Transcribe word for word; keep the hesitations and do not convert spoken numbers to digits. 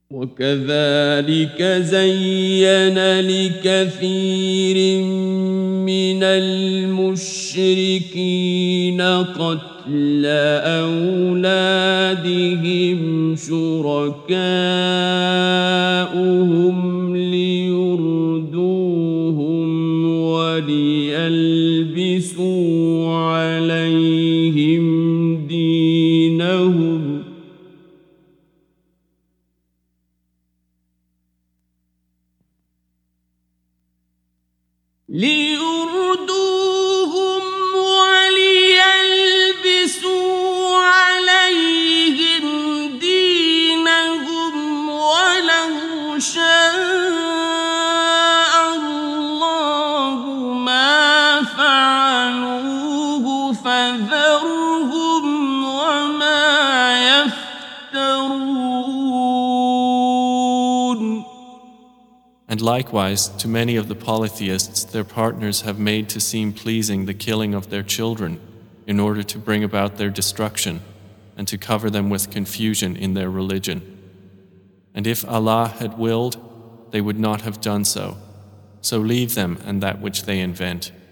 وكذلك زين لكثير من المشركين قتل أولادهم شركاؤهم ليردوهم وليلبسوا عليهم دينهم ليردوهم وليلبسوا عليهم دينهم ولو شاء الله ما فعلوه فذرهم وما يفترون. And likewise, to many of the polytheists, their partners have made to seem pleasing the killing of their children in order to bring about their destruction and to cover them with confusion in their religion. And if Allah had willed, they would not have done so. So leave them and that which they invent.